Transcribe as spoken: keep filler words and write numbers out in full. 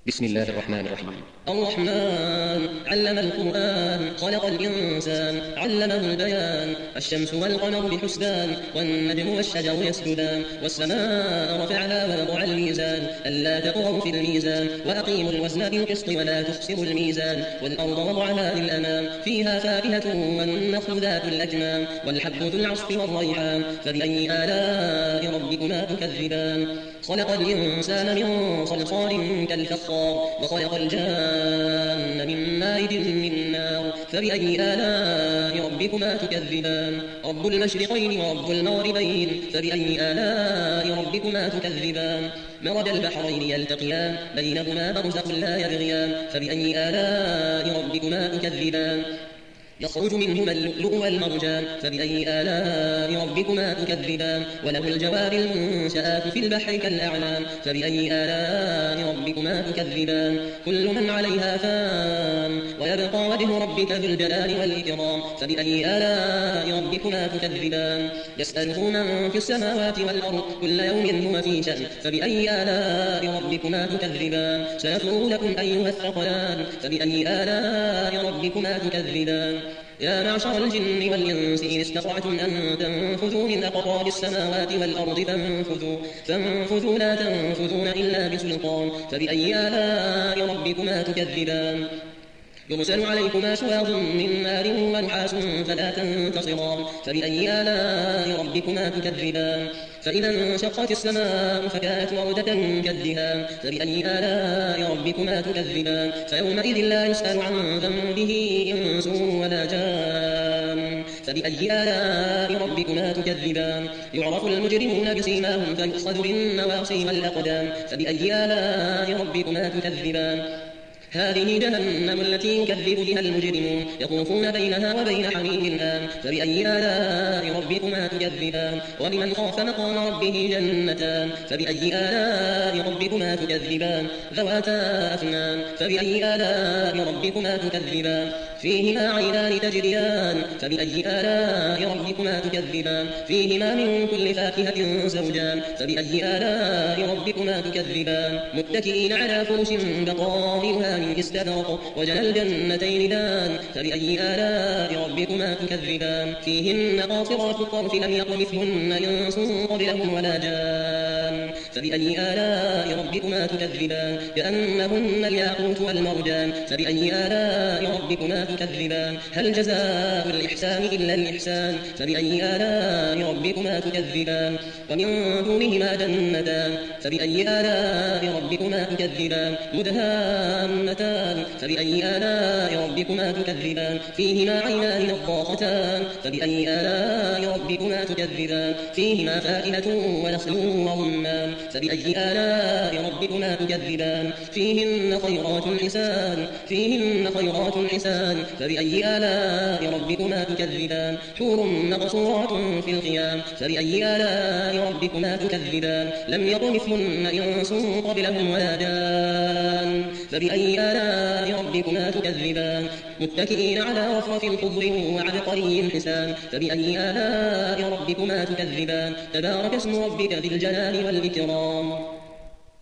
بسم الله الرحمن الرحيم. الرحمن علم القرآن خلق الإنسان علمه البيان. الشمس والقمر بحسبان والنجم والشجر يسجدان والسماء رفعها ووضع الميزان ألا تطغوا في الميزان وأقيموا الوزن بالقسط ولا تخسروا الميزان والأرض وضعها للأنام فيها فاكهة والنخل ذات الأكمام والحب ذو العصف والريحان فبأي آلاء ربكما تكذبان. خلق الإنسان من صلصال كالفخار وخلق الجان من مارد من نار فبأي آلاء ربكما تكذبان. رب المشرقين ورب المغربين فبأي آلاء ربكما تكذبان. مرج البحرين يلتقيان بينهما برزخ لا يبغيان فبأي آلاء ربكما تكذبان. يخرج منهما اللؤلؤ والمرجان فبأي آلاء ربكما تكذبان. وله الجوار المنشآت في البحر كالأعلام فبأي آلاء ربكما تكذبان. كل من عليها فان ويبقى وجه ربك ذو الجلال والإكرام فبأي آلاء ربكما تكذبان. يسأله من في السماوات والأرض كل يوم هو في شأن فبأي آلاء ربكما تكذبان. سيفرغ لكم أيها الثقلان فبأي آلاء ربكما تكذبان. يا معشر الجن والإنس إن استطعتم أن تنفذوا من أقطار السماوات والأرض فانفذوا فانفذوا لا تنفذون إلا بسلطان فبأي آلاء ربكما تكذبان. يرسل عليكما شواظ من نار ونحاس فلا تنتصران فبأي آلاء ربكما تكذبان. فإذا انشقت السماء فكانت وردة كالدهان فبأي آلاء ربكما تكذبان. فيومئذ لا يسأل عن ذنبه إنس ولا جان فبأي آلاء ربكما تكذبان. يعرف المجرمون بسيماهم فيؤخذ بالنواصي والأقدام فبأي آلاء ربكما تكذبان. هذه جهنم التي يكذب بها المجرمون يطوفون بينها وبين حميم آن فبأي آلاء ربكما تكذبان. ولمن خاف مقام ربه جنتان فبأي آلاء ربكما تكذبان. ذواتا أفنان فبأي آلاء ربكما تكذبان. فيهما عينان تجريان فبأي آلاء ربكما تكذبان. فيهما من كل فاكهة زوجان فبأي آلاء ربكما تكذبان. متكئين على فرش بطائنها من استبرق وجنى الجنتين دان فبأي آلاء ربكما تكذبان. فيهن قاصرات الطرف لم يطمثهن إنس قبلهم ولا جان فبأي آلاء ربكما تكذبان. كأنهن الياقوت والمرجان فبأي آلاء ربكما تكذبان. هل جزاء الإحسان إلا الإحسان فبأي آلاء ربكما تكذبان. ومن دونهما جنتان فبأي آلاء ربكما تكذبان. مدهامتان فبأي آلاء ربكما تكذبان. فيهما عينان نضاختان فبأي آلاء ربكما تكذبان. فيهما فاكهة ونخل ورمان فبأي آلاء ربكما تكذبان. فيهن خيرات حسان فيهن خيرات حسان فبأي آلاء ربكما تكذبان. حور مقصورات في الخيام فبأي آلاء ربكما تكذبان. لم يطمثهن إنس قبلهم ولا جان فبأي آلاء ربكما تكذبان. متكئين على رفرف خضر وعبقري حسان فبأي آلاء ربكما تكذبان. تبارك اسم ربك ذي الجلال والإكرام.